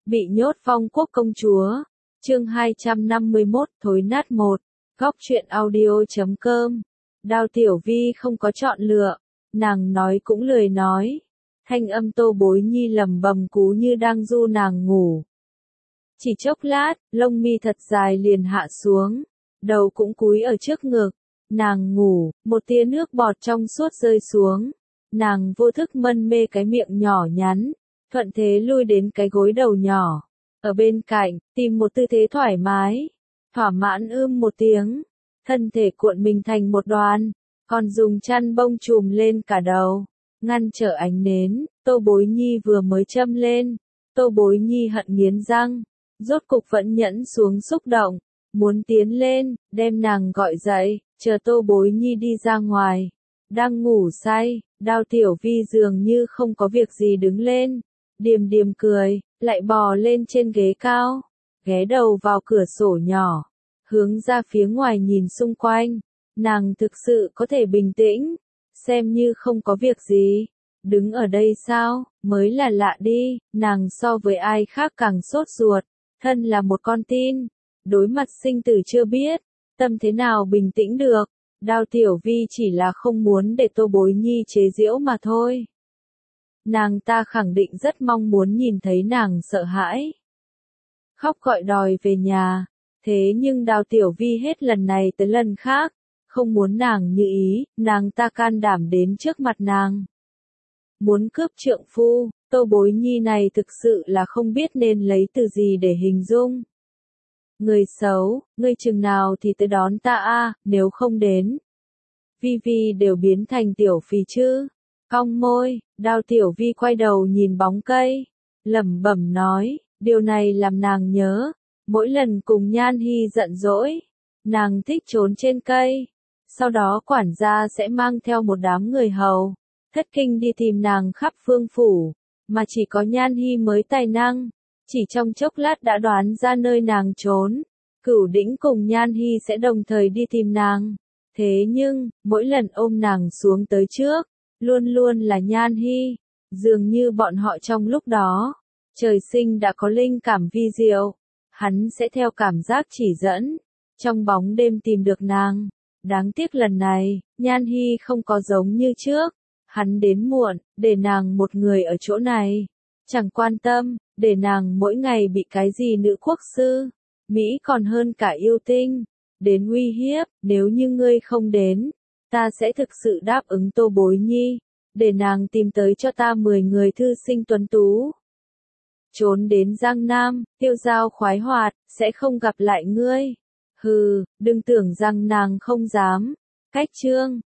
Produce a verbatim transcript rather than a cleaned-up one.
Bị nhốt Phong Quốc công chúa. Chương hai trăm năm mươi mốt thối nát một. Góc truyện audio chấm com. Đao Tiểu Vi không có chọn lựa, nàng nói cũng lười nói. Thanh âm Tô Bối Nhi lẩm bẩm cú như đang du nàng ngủ. Chỉ chốc lát, lông mi thật dài liền hạ xuống, đầu cũng cúi ở trước ngực. Nàng ngủ, một tia nước bọt trong suốt rơi xuống. Nàng vô thức mân mê cái miệng nhỏ nhắn, thuận thế lui đến cái gối đầu nhỏ. Ở bên cạnh, tìm một tư thế thoải mái. Thỏa mãn ưm một tiếng, thân thể cuộn mình thành một đoàn, còn dùng chăn bông trùm lên cả đầu, ngăn trở ánh nến. Tô Bối Nhi vừa mới châm lên, Tô Bối Nhi hận nghiến răng, rốt cục vẫn nhẫn xuống xúc động, muốn tiến lên, đem nàng gọi dậy, chờ Tô Bối Nhi đi ra ngoài. Đang ngủ say, Đao Tiểu Vi dường như không có việc gì đứng lên, điềm điềm cười, lại bò lên trên ghế cao, ghé đầu vào cửa sổ nhỏ, hướng ra phía ngoài nhìn xung quanh. Nàng thực sự có thể bình tĩnh, xem như không có việc gì. Đứng ở đây sao, mới là lạ đi, nàng so với ai khác càng sốt ruột, thân là một con tin, đối mặt sinh tử chưa biết, tâm thế nào bình tĩnh được. Đao Tiểu Vi chỉ là không muốn để Tô Bối Nhi chế giễu mà thôi. Nàng ta khẳng định rất mong muốn nhìn thấy nàng sợ hãi, khóc gọi đòi về nhà, thế nhưng Đao Tiểu Vi hết lần này tới lần khác, không muốn nàng như ý, nàng ta can đảm đến trước mặt nàng. Muốn cướp trượng phu, Tô Bối Nhi này thực sự là không biết nên lấy từ gì để hình dung. Người xấu, ngươi chừng nào thì tới đón ta a, nếu không đến, Vi Vi đều biến thành tiểu phì chứ. Cong môi, Đao Tiểu Vi quay đầu nhìn bóng cây, lẩm bẩm nói, điều này làm nàng nhớ, mỗi lần cùng Nhan Hi giận dỗi, nàng thích trốn trên cây, sau đó quản gia sẽ mang theo một đám người hầu, thất kinh đi tìm nàng khắp phương phủ, mà chỉ có Nhan Hi mới tài năng, chỉ trong chốc lát đã đoán ra nơi nàng trốn. Cửu Đĩnh cùng Nhan Hi sẽ đồng thời đi tìm nàng, thế nhưng, mỗi lần ôm nàng xuống tới trước, luôn luôn là Nhan Hi, dường như bọn họ trong lúc đó, trời sinh đã có linh cảm vi diệu, hắn sẽ theo cảm giác chỉ dẫn, trong bóng đêm tìm được nàng. Đáng tiếc lần này, Nhan Hi không có giống như trước, hắn đến muộn, để nàng một người ở chỗ này, chẳng quan tâm, để nàng mỗi ngày bị cái gì nữ quốc sư, Mỹ còn hơn cả yêu tinh, đến uy hiếp, nếu như ngươi không đến, ta sẽ thực sự đáp ứng Tô Bối Nhi, để nàng tìm tới cho ta mười người thư sinh tuấn tú. Trốn đến Giang Nam, tiêu dao khoái hoạt, sẽ không gặp lại ngươi. Hừ, đừng tưởng rằng nàng không dám. Cách chương,